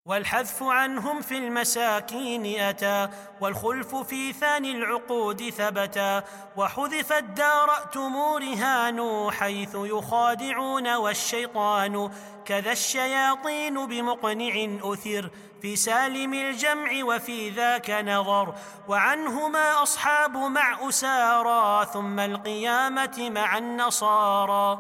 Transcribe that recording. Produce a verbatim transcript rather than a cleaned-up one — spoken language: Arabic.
والحذف عنهم في المساكين أتى، والخلف في ثاني العقود ثبتا، وحذفت دارأتم رهان حيث يخادعون والشيطان، كذا الشياطين بمقنع أثر في سالم الجمع وفي ذاك نظر، وعنهما أصحاب مع أسارى ثم القيامة مع النصارى.